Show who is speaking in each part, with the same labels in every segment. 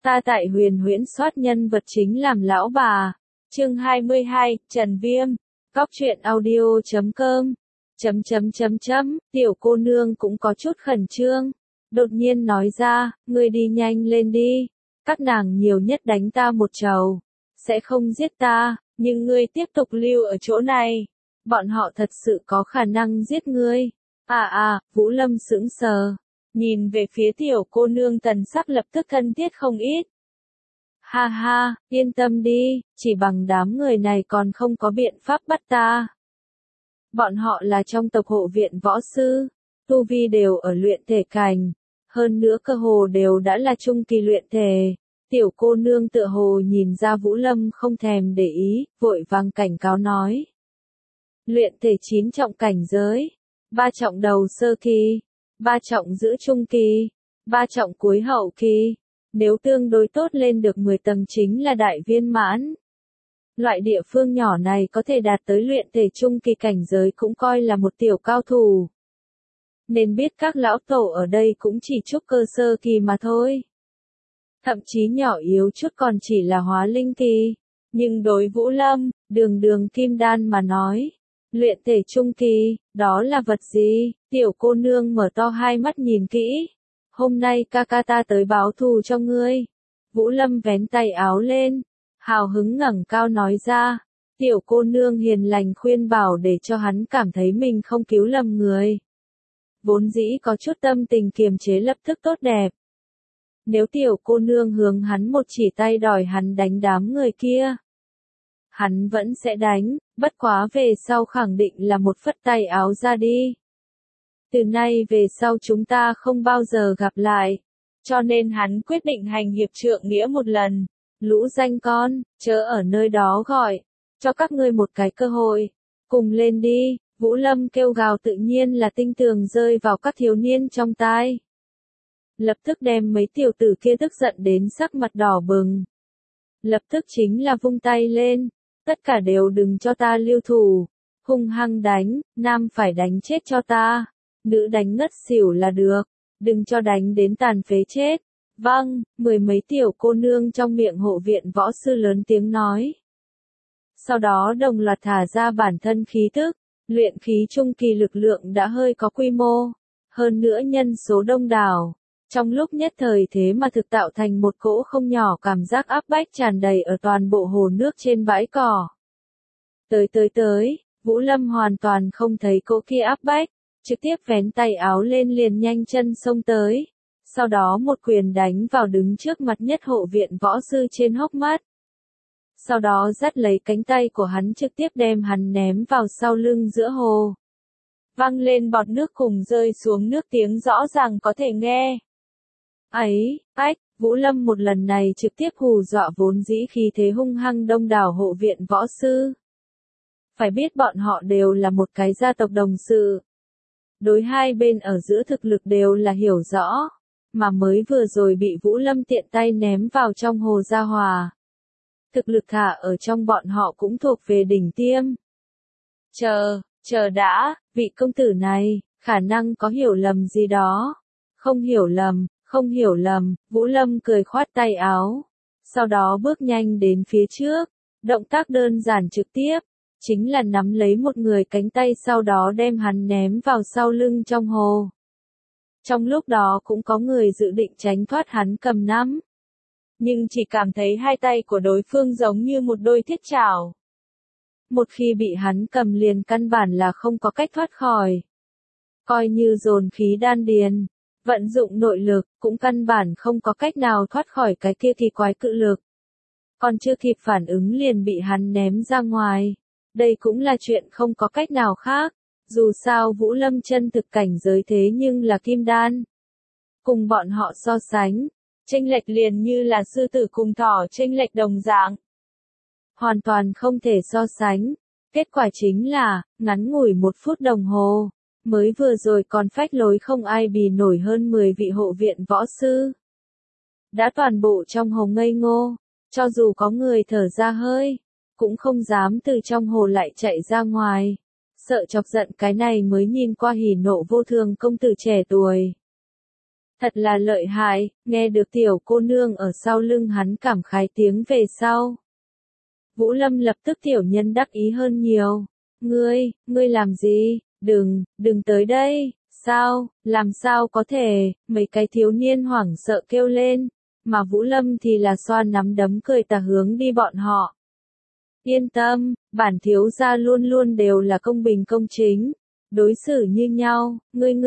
Speaker 1: Ta tại Huyền Huyễn soát nhân vật chính làm lão bà. Chương 22, Trần Viêm. Góc truyện audio.com. Tiểu cô nương cũng có chút khẩn trương. Đột nhiên nói ra, ngươi đi nhanh lên đi. Các nàng nhiều nhất đánh ta một trầu. Sẽ không giết ta, nhưng ngươi tiếp tục lưu ở chỗ này. Bọn họ thật sự có khả năng giết ngươi. Vũ Lâm sững sờ. Nhìn về phía tiểu cô nương tần sắc lập tức thân thiết không ít. Ha ha, yên tâm đi, chỉ bằng đám người này còn không có biện pháp bắt ta. Bọn họ là trong tộc hộ viện võ sư, tu vi đều ở luyện thể cảnh, hơn nữa cơ hồ đều đã là trung kỳ luyện thể. Tiểu cô nương tựa hồ nhìn ra Vũ Lâm không thèm để ý, vội vàng cảnh cáo nói. Luyện thể 9 trọng cảnh giới, 3 trọng đầu sơ kỳ, 3 trọng giữa trung kỳ, 3 trọng cuối hậu kỳ, nếu tương đối tốt lên được 10 tầng chính là đại viên mãn. Loại địa phương nhỏ này có thể đạt tới luyện thể trung kỳ cảnh giới cũng coi là một tiểu cao thủ. Nên biết các lão tổ ở đây cũng chỉ trúc cơ sơ kỳ mà thôi. Thậm chí nhỏ yếu chút còn chỉ là hóa linh kỳ. Nhưng đối Vũ Lâm, đường kim đan mà nói. Luyện thể trung kỳ, đó là vật gì? Tiểu cô nương mở to hai mắt nhìn kỹ. Hôm nay ca ca ta tới báo thù cho ngươi. Vũ Lâm vén tay áo lên. Hào hứng ngẩng cao nói ra. Tiểu cô nương hiền lành khuyên bảo để cho hắn cảm thấy mình không cứu lầm người. Vốn dĩ có chút tâm tình kiềm chế lập tức tốt đẹp. Nếu tiểu cô nương hướng hắn một chỉ tay đòi hắn đánh đám người kia. Hắn vẫn sẽ đánh, bất quá về sau khẳng định là một phất tay áo ra đi. Từ nay về sau chúng ta không bao giờ gặp lại. Cho nên hắn quyết định hành hiệp trượng nghĩa một lần. Lũ danh con, chớ ở nơi đó gọi. Cho các ngươi một cái cơ hội. Cùng lên đi. Vũ Lâm kêu gào tự nhiên là tinh tường rơi vào các thiếu niên trong tai. Lập tức đem mấy tiểu tử kia tức giận đến sắc mặt đỏ bừng. Lập tức chính là vung tay lên. Tất cả đều đừng cho ta lưu thủ. Hung hăng đánh, nam phải đánh chết cho ta. Nữ đánh ngất xỉu là được. Đừng cho đánh đến tàn phế chết. Vâng, 10 mấy tiểu cô nương trong miệng hộ viện võ sư lớn tiếng nói. Sau đó đồng loạt thả ra bản thân khí tức. Luyện khí trung kỳ lực lượng đã hơi có quy mô. Hơn nữa nhân số đông đảo. Trong lúc nhất thời thế mà thực tạo thành một cỗ không nhỏ cảm giác áp bách tràn đầy ở toàn bộ hồ nước trên bãi cỏ. Tới, Vũ Lâm hoàn toàn không thấy cỗ kia áp bách, trực tiếp vén tay áo lên liền nhanh chân xông tới. Sau đó một quyền đánh vào đứng trước mặt nhất hộ viện võ sư trên hốc mắt. Sau đó dắt lấy cánh tay của hắn trực tiếp đem hắn ném vào sau lưng giữa hồ. Văng lên bọt nước cùng rơi xuống nước tiếng rõ ràng có thể nghe. Vũ Lâm một lần này trực tiếp hù dọa vốn dĩ khí thế hung hăng đông đảo hộ viện võ sư. Phải biết bọn họ đều là một cái gia tộc đồng sự. Đối hai bên ở giữa thực lực đều là hiểu rõ. Mà mới vừa rồi bị Vũ Lâm tiện tay ném vào trong hồ Gia Hòa. Thực lực thả ở trong bọn họ cũng thuộc về đỉnh tiêm. Chờ đã, vị công tử này, khả năng có hiểu lầm gì đó. Không hiểu lầm, Vũ Lâm cười khoát tay áo. Sau đó bước nhanh đến phía trước. Động tác đơn giản trực tiếp. Chính là nắm lấy một người cánh tay sau đó đem hắn ném vào sau lưng trong hồ. Trong lúc đó cũng có người dự định tránh thoát hắn cầm nắm. Nhưng chỉ cảm thấy hai tay của đối phương giống như một đôi thiết chảo. Một khi bị hắn cầm liền căn bản là không có cách thoát khỏi. Coi như dồn khí đan điền, vận dụng nội lực, cũng căn bản không có cách nào thoát khỏi cái kia kỳ quái cự lực. Còn chưa kịp phản ứng liền bị hắn ném ra ngoài. Đây cũng là chuyện không có cách nào khác. Dù sao Vũ Lâm chân thực cảnh giới thế nhưng là kim đan. Cùng bọn họ so sánh, chênh lệch liền như là sư tử cùng thỏ chênh lệch đồng dạng. Hoàn toàn không thể so sánh. Kết quả chính là, ngắn ngủi 1 phút đồng hồ, mới vừa rồi còn phách lối không ai bì nổi hơn 10 vị hộ viện võ sư. Đã toàn bộ trong hồ ngây ngô, cho dù có người thở ra hơi, cũng không dám từ trong hồ lại chạy ra ngoài. Sợ chọc giận cái này mới nhìn qua hỉ nộ vô thường công tử trẻ tuổi. Thật là lợi hại, nghe được tiểu cô nương ở sau lưng hắn cảm khái tiếng về sau. Vũ Lâm lập tức tiểu nhân đắc ý hơn nhiều. Ngươi làm gì? Đừng tới đây. Sao, làm sao có thể, mấy cái thiếu niên hoảng sợ kêu lên, mà Vũ Lâm thì là xoa nắm đấm cười tà hướng đi bọn họ. Yên tâm, bản thiếu gia luôn luôn đều là công bình công chính, đối xử như nhau,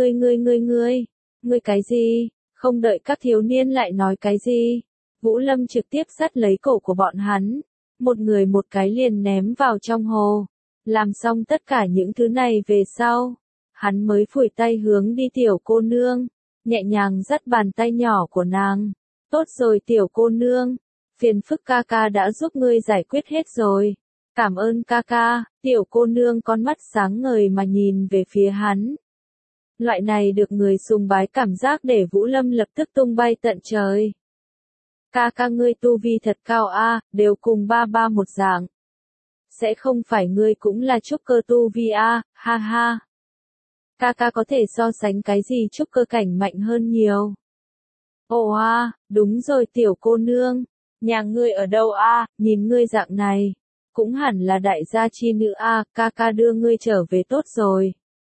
Speaker 1: ngươi cái gì, không đợi các thiếu niên lại nói cái gì. Vũ Lâm trực tiếp dắt lấy cổ của bọn hắn, một người một cái liền ném vào trong hồ. Làm xong tất cả những thứ này về sau, hắn mới phủi tay hướng đi tiểu cô nương, nhẹ nhàng dắt bàn tay nhỏ của nàng. Tốt rồi tiểu cô nương, phiền phức ca ca đã giúp ngươi giải quyết hết rồi. Cảm ơn ca ca, tiểu cô nương con mắt sáng ngời mà nhìn về phía hắn. Loại này được người sùng bái cảm giác để Vũ Lâm lập tức tung bay tận trời. Ca ca ngươi tu vi thật cao a, đều cùng ba ba một dạng. Sẽ không phải ngươi cũng là trúc cơ tu vi a, ha ha. Ca ca có thể so sánh cái gì trúc cơ cảnh mạnh hơn nhiều. Ồ a, đúng rồi tiểu cô nương, nhà ngươi ở đâu a, nhìn ngươi dạng này, cũng hẳn là đại gia chi nữ a, ca ca đưa ngươi trở về tốt rồi.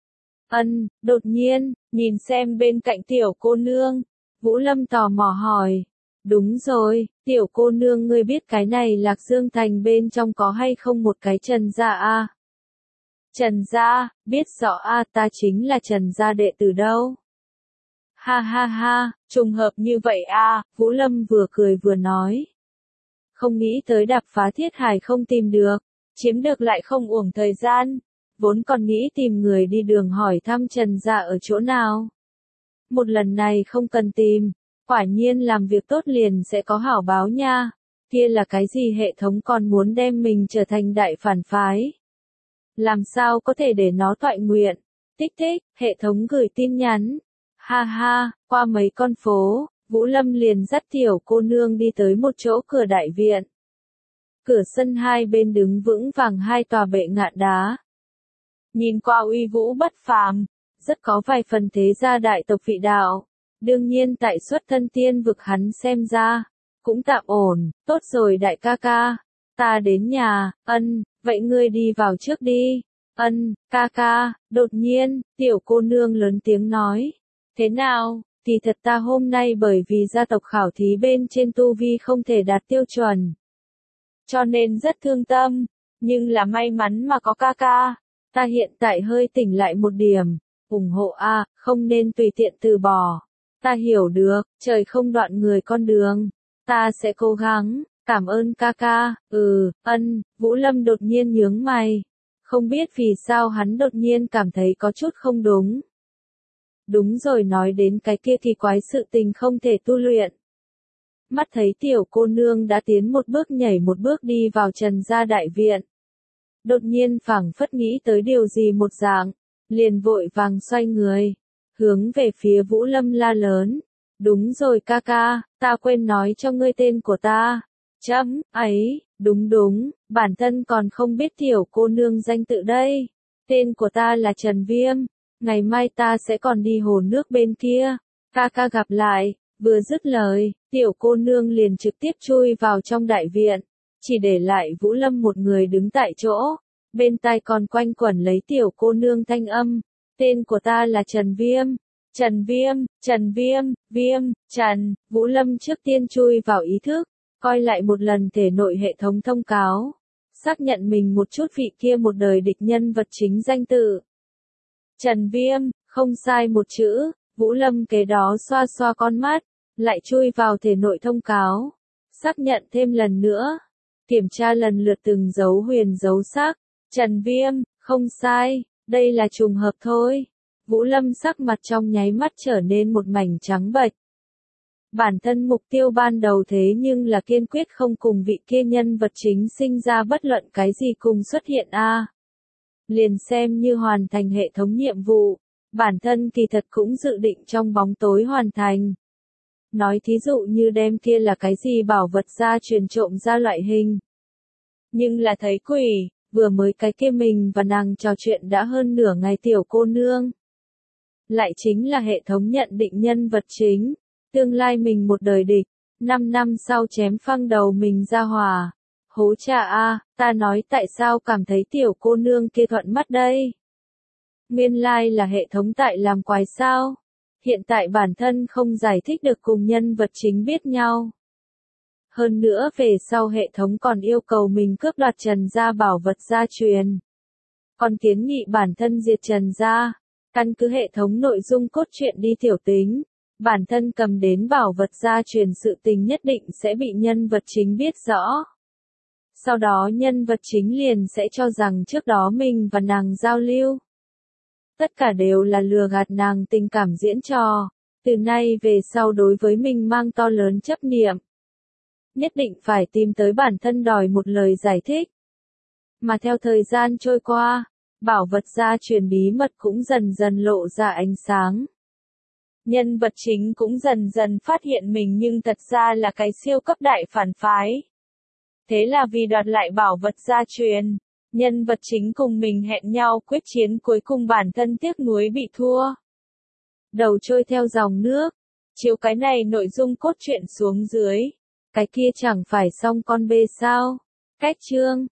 Speaker 1: Đột nhiên, nhìn xem bên cạnh tiểu cô nương, Vũ Lâm tò mò hỏi. Đúng rồi, tiểu cô nương ngươi biết cái này Lạc Dương Thành bên trong có hay không một cái Trần gia a? Trần gia, biết rõ a, ta chính là Trần gia đệ tử đâu. Ha ha ha, trùng hợp như vậy a, Vũ Lâm vừa cười vừa nói. Không nghĩ tới đạp phá thiết hải không tìm được, chiếm được lại không uổng thời gian, vốn còn nghĩ tìm người đi đường hỏi thăm Trần gia ở chỗ nào. Một lần này không cần tìm, quả nhiên làm việc tốt liền sẽ có hảo báo nha, kia là cái gì hệ thống còn muốn đem mình trở thành đại phản phái. Làm sao có thể để nó toại nguyện, tích tích, hệ thống gửi tin nhắn. Ha ha, qua mấy con phố, Vũ Lâm liền dắt tiểu cô nương đi tới một chỗ cửa đại viện. Cửa sân hai bên đứng vững vàng hai tòa bệ ngạn đá. Nhìn qua uy vũ bất phàm, rất có vài phần thế gia đại tộc vị đạo. Đương nhiên tại xuất thân tiên vực hắn xem ra, cũng tạm ổn, tốt rồi đại ca ca, ta đến nhà, vậy ngươi đi vào trước đi, ca ca, đột nhiên, tiểu cô nương lớn tiếng nói, thế nào, thì thật ta hôm nay bởi vì gia tộc khảo thí bên trên tu vi không thể đạt tiêu chuẩn, cho nên rất thương tâm, nhưng là may mắn mà có ca ca, ta hiện tại hơi tỉnh lại một điểm, ủng hộ a, không nên tùy tiện từ bỏ. Ta hiểu được, trời không đoạn người con đường. Ta sẽ cố gắng, cảm ơn ca ca, Vũ Lâm đột nhiên nhướng mày. Không biết vì sao hắn đột nhiên cảm thấy có chút không đúng. Đúng rồi nói đến cái kia kỳ quái sự tình không thể tu luyện. Mắt thấy tiểu cô nương đã tiến một bước nhảy một bước đi vào Trần gia đại viện. Đột nhiên phảng phất nghĩ tới điều gì một dạng, liền vội vàng xoay người. Hướng về phía Vũ Lâm la lớn. Đúng rồi ca ca, ta quên nói cho ngươi tên của ta. Đúng, bản thân còn không biết tiểu cô nương danh tự đây. Tên của ta là Trần Viêm, ngày mai ta sẽ còn đi hồ nước bên kia. Ca ca gặp lại, vừa dứt lời, tiểu cô nương liền trực tiếp chui vào trong đại viện. Chỉ để lại Vũ Lâm một người đứng tại chỗ, bên tai còn quanh quẩn lấy tiểu cô nương thanh âm. Tên của ta là Trần Viêm. Trần, Vũ Lâm trước tiên chui vào ý thức, coi lại một lần thể nội hệ thống thông cáo, xác nhận mình một chút vị kia một đời địch nhân vật chính danh tự. Trần Viêm, không sai một chữ, Vũ Lâm kế đó xoa xoa con mắt, lại chui vào thể nội thông cáo, xác nhận thêm lần nữa, kiểm tra lần lượt từng dấu huyền dấu sắc, Trần Viêm, không sai, đây là trùng hợp thôi. Vũ Lâm sắc mặt trong nháy mắt trở nên một mảnh trắng bệch. Bản thân mục tiêu ban đầu thế nhưng là kiên quyết không cùng vị kia nhân vật chính sinh ra bất luận cái gì cùng xuất hiện liền xem như hoàn thành hệ thống nhiệm vụ, bản thân kỳ thật cũng dự định trong bóng tối hoàn thành. Nói thí dụ như đem kia là cái gì bảo vật ra truyền trộm ra loại hình. Nhưng là thấy quỷ, vừa mới cái kia mình và nàng trò chuyện đã hơn nửa ngày tiểu cô nương. lại chính là hệ thống nhận định nhân vật chính. Tương lai mình một đời địch, 5 năm sau chém phăng đầu mình ra hỏa. Hố cha a, ta nói tại sao cảm thấy tiểu cô nương kia thuận mắt đây? Nguyên lai là hệ thống tại làm quái sao? Hiện tại bản thân không giải thích được cùng nhân vật chính biết nhau. Hơn nữa về sau hệ thống còn yêu cầu mình cướp đoạt Trần gia bảo vật gia truyền. Còn kiến nghị bản thân diệt Trần gia. Căn cứ hệ thống nội dung cốt truyện đi tiểu tính, bản thân cầm đến bảo vật gia truyền sự tình nhất định sẽ bị nhân vật chính biết rõ. Sau đó nhân vật chính liền sẽ cho rằng trước đó mình và nàng giao lưu. Tất cả đều là lừa gạt nàng tình cảm diễn trò, từ nay về sau đối với mình mang to lớn chấp niệm. Nhất định phải tìm tới bản thân đòi một lời giải thích. Mà theo thời gian trôi qua, bảo vật gia truyền bí mật cũng dần dần lộ ra ánh sáng. Nhân vật chính cũng dần dần phát hiện mình nhưng thật ra là cái siêu cấp đại phản phái. Thế là vì đoạt lại bảo vật gia truyền, nhân vật chính cùng mình hẹn nhau quyết chiến, cuối cùng bản thân tiếc nuối bị thua. Đầu trôi theo dòng nước, chiếu cái này nội dung cốt truyện xuống dưới, cái kia chẳng phải xong con bê sao? Cách chương